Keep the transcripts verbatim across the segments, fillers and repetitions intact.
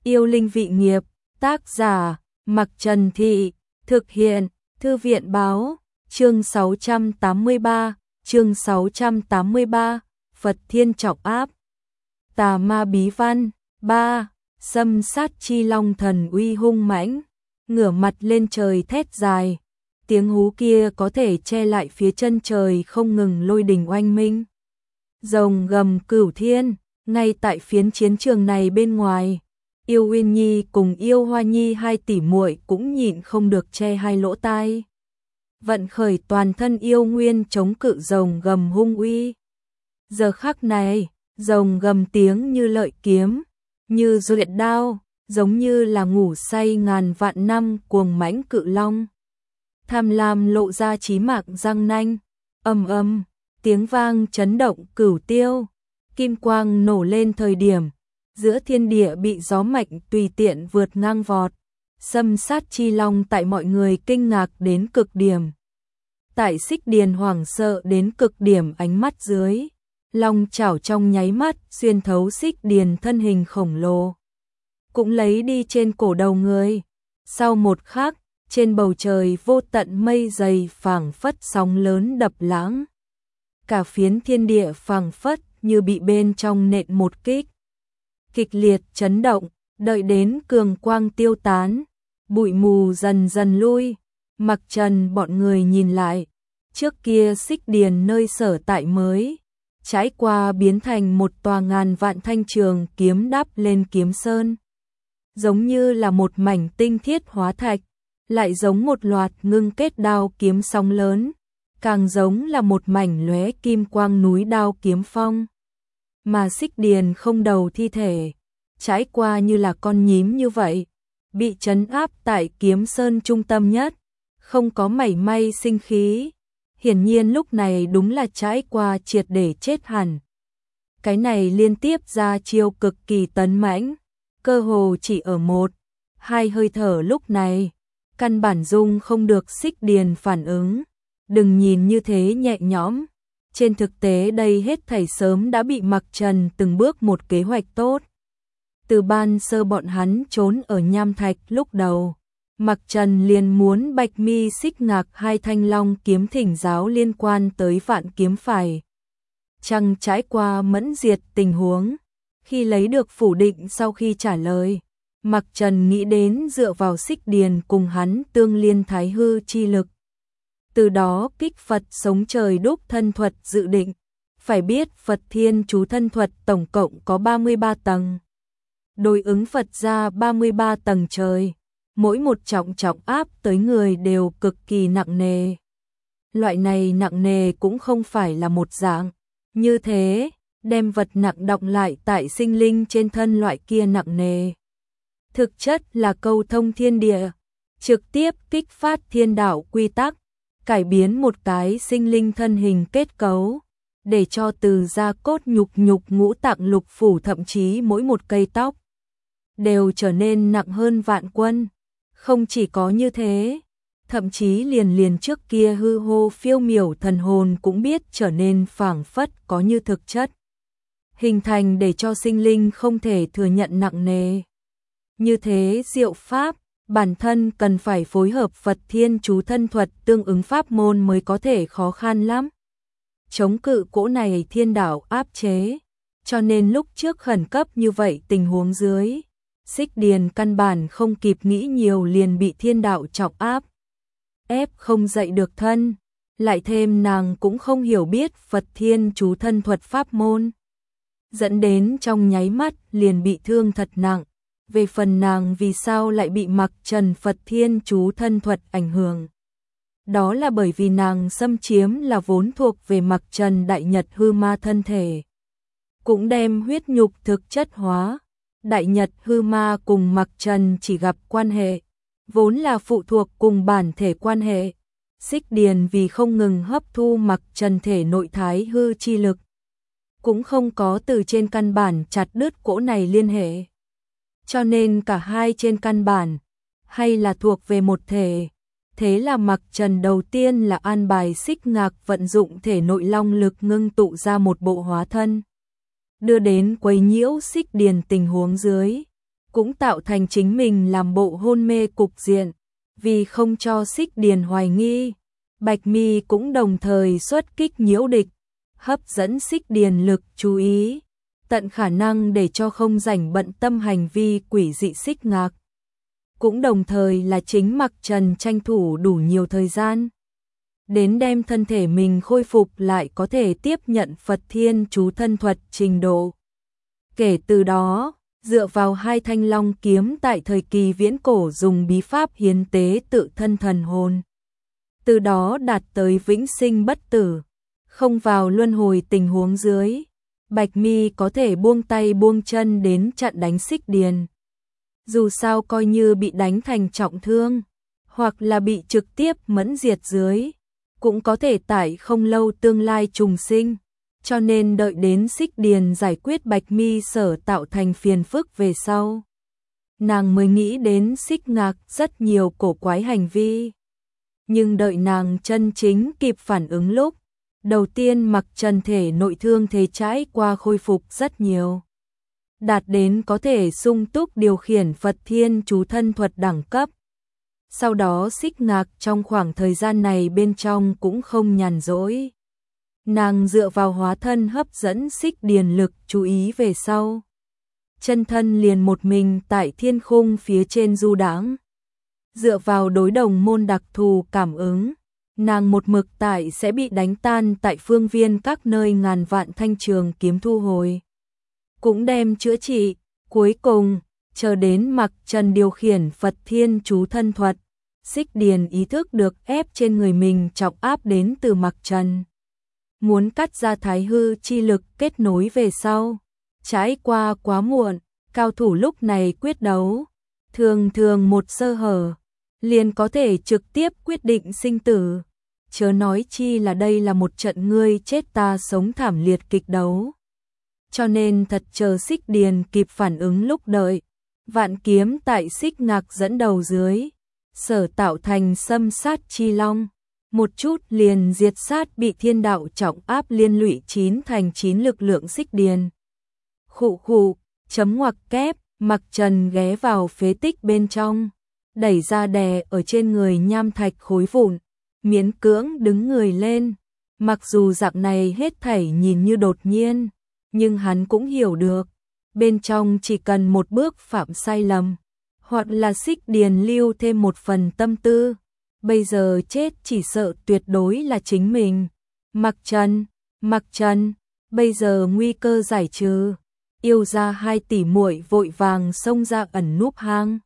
Yêu linh vị nghiệp, tác giả, Mặc Trần Thị, thực hiện, Thư viện báo, chương sáu trăm tám mươi ba, chương sáu trăm tám mươi ba, Phật Thiên Trọng Áp. Tà ma bí văn, ba, xâm sát chi long thần uy hung mãnh, ngửa mặt lên trời thét dài, tiếng hú kia có thể che lại phía chân trời không ngừng lôi đình oanh minh. Rồng gầm cửu thiên, ngay tại phiến chiến trường này bên ngoài, Yêu Uyên Nhi cùng Yêu Hoa Nhi hai tỷ muội cũng nhịn không được che hai lỗ tai. Vận khởi toàn thân yêu nguyên chống cự rồng gầm hung uy. Giờ khắc này, rồng gầm tiếng như lợi kiếm, như duyệt đao, giống như là ngủ say ngàn vạn năm cuồng mãnh cự long. Tham lam lộ ra chí mạng răng nanh, ầm ầm, tiếng vang chấn động cửu tiêu, kim quang nổ lên thời điểm, giữa thiên địa bị gió mạnh tùy tiện vượt ngang vọt, xâm sát chi long tại mọi người kinh ngạc đến cực điểm. Tại Xích Điền hoảng sợ đến cực điểm ánh mắt dưới, long chảo trong nháy mắt xuyên thấu Xích Điền thân hình khổng lồ, cũng lấy đi trên cổ đầu người. Sau một khắc, trên bầu trời vô tận mây dày phảng phất sóng lớn đập lãng. Cả phiến thiên địa phảng phất như bị bên trong nện một kích. Kịch liệt chấn động, đợi đến cường quang tiêu tán, bụi mù dần dần lui, Mặc Trần bọn người nhìn lại, trước kia Xích Điền nơi sở tại mới, trải qua biến thành một tòa ngàn vạn thanh trường kiếm đắp lên kiếm sơn. Giống như là một mảnh tinh thiết hóa thạch, lại giống một loạt ngưng kết đao kiếm song lớn, càng giống là một mảnh lóe kim quang núi đao kiếm phong. Mà Xích Điền không đầu thi thể, trải qua như là con nhím như vậy, bị trấn áp tại kiếm sơn trung tâm nhất, không có mảy may sinh khí. Hiển nhiên lúc này đúng là trải qua triệt để chết hẳn. Cái này liên tiếp ra chiêu cực kỳ tấn mãnh, cơ hồ chỉ ở một, hai hơi thở lúc này, căn bản dung không được Xích Điền phản ứng. Đừng nhìn như thế nhẹ nhõm, trên thực tế đây hết thảy sớm đã bị Mặc Trần từng bước một kế hoạch tốt. Từ ban sơ bọn hắn trốn ở nham thạch lúc đầu, Mặc Trần liền muốn Bạch Mi Xích Ngạc hai thanh long kiếm thỉnh giáo liên quan tới vạn kiếm phải chăng trải qua mẫn diệt tình huống. Khi lấy được phủ định sau khi trả lời, Mặc Trần nghĩ đến dựa vào Xích Điền cùng hắn tương liên thái hư chi lực, từ đó kích Phật sống trời đúc thân thuật dự định. Phải biết Phật Thiên Chú thân thuật tổng cộng có ba mươi ba tầng, đối ứng Phật ra ba mươi ba tầng trời, mỗi một trọng trọng áp tới người đều cực kỳ nặng nề. Loại này nặng nề cũng không phải là một dạng, như thế, đem vật nặng đọng lại tại sinh linh trên thân loại kia nặng nề. Thực chất là câu thông thiên địa, trực tiếp kích phát thiên đạo quy tắc, cải biến một cái sinh linh thân hình kết cấu, để cho từ da cốt nhục nhục ngũ tạng lục phủ thậm chí mỗi một cây tóc đều trở nên nặng hơn vạn quân. Không chỉ có như thế, thậm chí liền liền trước kia hư hô phiêu miểu thần hồn cũng biết trở nên phảng phất có như thực chất, hình thành để cho sinh linh không thể thừa nhận nặng nề. Như thế diệu pháp, bản thân cần phải phối hợp Phật Thiên Chú thân thuật tương ứng pháp môn mới có thể khó khăn lắm. Chống cự cỗ này thiên đạo áp chế, cho nên lúc trước khẩn cấp như vậy tình huống dưới, Xích Điền căn bản không kịp nghĩ nhiều liền bị thiên đạo trọng áp, ép không dậy được thân, lại thêm nàng cũng không hiểu biết Phật Thiên Chú thân thuật pháp môn, dẫn đến trong nháy mắt liền bị thương thật nặng. Về phần nàng vì sao lại bị Mặc Trần Phật Thiên Chú thân thuật ảnh hưởng, đó là bởi vì nàng xâm chiếm là vốn thuộc về Mặc Trần Đại Nhật hư ma thân thể, cũng đem huyết nhục thực chất hóa. Đại Nhật hư ma cùng Mặc Trần chỉ gặp quan hệ, vốn là phụ thuộc cùng bản thể quan hệ. Xích Điền vì không ngừng hấp thu Mặc Trần thể nội thái hư chi lực, cũng không có từ trên căn bản chặt đứt cỗ này liên hệ. Cho nên cả hai trên căn bản, hay là thuộc về một thể. Thế là Mặc Trần đầu tiên là an bài Xích Ngạc vận dụng thể nội long lực ngưng tụ ra một bộ hóa thân, đưa đến quấy nhiễu Xích Điền tình huống dưới, cũng tạo thành chính mình làm bộ hôn mê cục diện. Vì không cho Xích Điền hoài nghi, Bạch Mi cũng đồng thời xuất kích nhiễu địch, hấp dẫn Xích Điền lực chú ý, tận khả năng để cho không rảnh bận tâm hành vi quỷ dị Xích Ngạc. Cũng đồng thời là chính Mặc Trần tranh thủ đủ nhiều thời gian, đến đem thân thể mình khôi phục lại có thể tiếp nhận Phật Thiên Chú thân thuật trình độ. Kể từ đó, dựa vào hai thanh long kiếm tại thời kỳ viễn cổ dùng bí pháp hiến tế tự thân thần hồn, từ đó đạt tới vĩnh sinh bất tử, không vào luân hồi tình huống dưới, Bạch Mi có thể buông tay buông chân đến chặn đánh Xích Điền. Dù sao coi như bị đánh thành trọng thương, hoặc là bị trực tiếp mẫn diệt dưới, cũng có thể tại không lâu tương lai trùng sinh. Cho nên đợi đến Xích Điền giải quyết Bạch Mi sở tạo thành phiền phức về sau, nàng mới nghĩ đến Xích Ngạc rất nhiều cổ quái hành vi. Nhưng đợi nàng chân chính kịp phản ứng lúc, đầu tiên Mặc Trần thể nội thương thế trải qua khôi phục rất nhiều, đạt đến có thể sung túc điều khiển Phật Thiên Chú thân thuật đẳng cấp. Sau đó Xích Ngạc trong khoảng thời gian này bên trong cũng không nhàn rỗi. Nàng dựa vào hóa thân hấp dẫn Xích Điền lực chú ý về sau, chân thân liền một mình tại thiên khung phía trên du đãng. Dựa vào đối đồng môn đặc thù cảm ứng, nàng một mực tại sẽ bị đánh tan tại phương viên các nơi ngàn vạn thanh trường kiếm thu hồi, cũng đem chữa trị. Cuối cùng, chờ đến Mặc Trần điều khiển Phật Thiên Chú thân thuật, Xích Điền ý thức được ép trên người mình trọng áp đến từ Mặc Trần, muốn cắt ra thái hư chi lực kết nối về sau, trải qua quá muộn. Cao thủ lúc này quyết đấu, thường thường một sơ hở liền có thể trực tiếp quyết định sinh tử, chớ nói chi là đây là một trận ngươi chết ta sống thảm liệt kịch đấu. Cho nên thật chờ Xích Điền kịp phản ứng lúc đợi, vạn kiếm tại Xích Ngạc dẫn đầu dưới, sở tạo thành xâm sát chi long, một chút liền diệt sát bị thiên đạo trọng áp liên lụy chín thành chín lực lượng Xích Điền. Khụ khụ, chấm ngoặc kép, Mặc Trần ghé vào phế tích bên trong, đẩy ra đè ở trên người nham thạch khối vụn, miễn cưỡng đứng người lên. Mặc dù dạng này hết thảy nhìn như đột nhiên, nhưng hắn cũng hiểu được, bên trong chỉ cần một bước phạm sai lầm, hoặc là Xích Điền lưu thêm một phần tâm tư, bây giờ chết chỉ sợ tuyệt đối là chính mình. Mặc Trần, Mặc Trần, bây giờ nguy cơ giải trừ. Yêu ra hai tỷ muội vội vàng xông ra ẩn núp hang,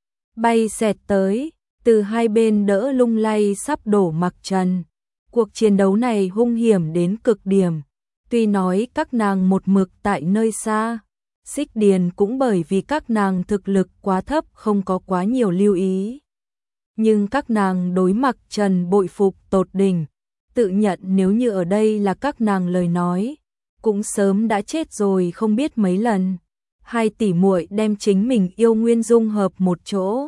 bay xẹt tới, từ hai bên đỡ lung lay sắp đổ Mặc Trần. Cuộc chiến đấu này hung hiểm đến cực điểm, tuy nói các nàng một mực tại nơi xa, Xích Điền cũng bởi vì các nàng thực lực quá thấp không có quá nhiều lưu ý. Nhưng các nàng đối Mặc Trần bội phục tột đỉnh, tự nhận nếu như ở đây là các nàng lời nói, cũng sớm đã chết rồi không biết mấy lần. Hai tỷ muội đem chính mình yêu nguyên dung hợp một chỗ,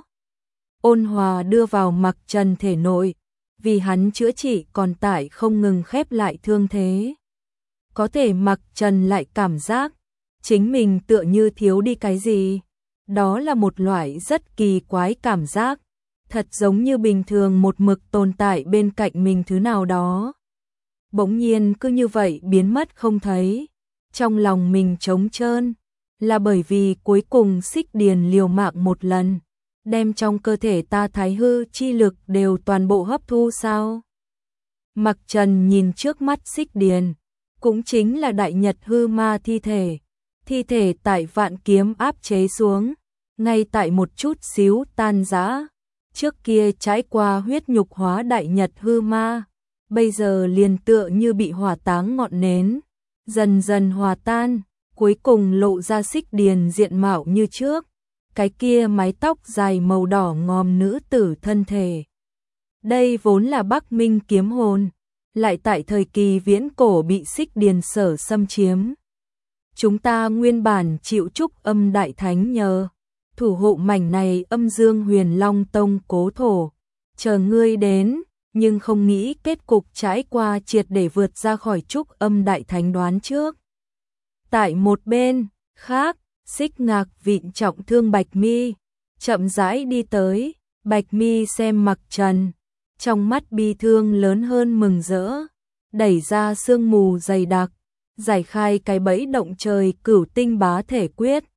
ôn hòa đưa vào Mặc Trần thể nội, vì hắn chữa trị còn tại không ngừng khép lại thương thế. Có thể Mặc Trần lại cảm giác chính mình tựa như thiếu đi cái gì, đó là một loại rất kỳ quái cảm giác, thật giống như bình thường một mực tồn tại bên cạnh mình thứ nào đó, bỗng nhiên cứ như vậy biến mất không thấy. Trong lòng mình trống trơn, là bởi vì cuối cùng Xích Điền liều mạng một lần, đem trong cơ thể ta thái hư chi lực đều toàn bộ hấp thu sao? Mặc Trần nhìn trước mắt Xích Điền, cũng chính là đại nhật hư ma thi thể, thi thể tại vạn kiếm áp chế xuống, ngay tại một chút xíu tan rã. Trước kia trải qua huyết nhục hóa đại nhật hư ma, bây giờ liền tựa như bị hỏa táng ngọn nến, dần dần hòa tan, cuối cùng lộ ra Xích Điền diện mạo như trước, cái kia mái tóc dài màu đỏ ngòm nữ tử thân thể. Đây vốn là Bắc Minh kiếm hồn, lại tại thời kỳ viễn cổ bị Xích Điền sở xâm chiếm. Chúng ta nguyên bản chịu chúc âm đại thánh nhờ, thủ hộ mảnh này âm dương huyền long tông cố thổ, chờ ngươi đến, nhưng không nghĩ kết cục trải qua triệt để vượt ra khỏi trúc âm đại thánh đoán trước. Tại một bên khác, Xích Ngạc vịn trọng thương Bạch Mi, chậm rãi đi tới, Bạch Mi xem Mặc Trần, trong mắt bi thương lớn hơn mừng rỡ, đẩy ra sương mù dày đặc, giải khai cái bẫy động trời Cửu Tinh Bá Thể Quyết,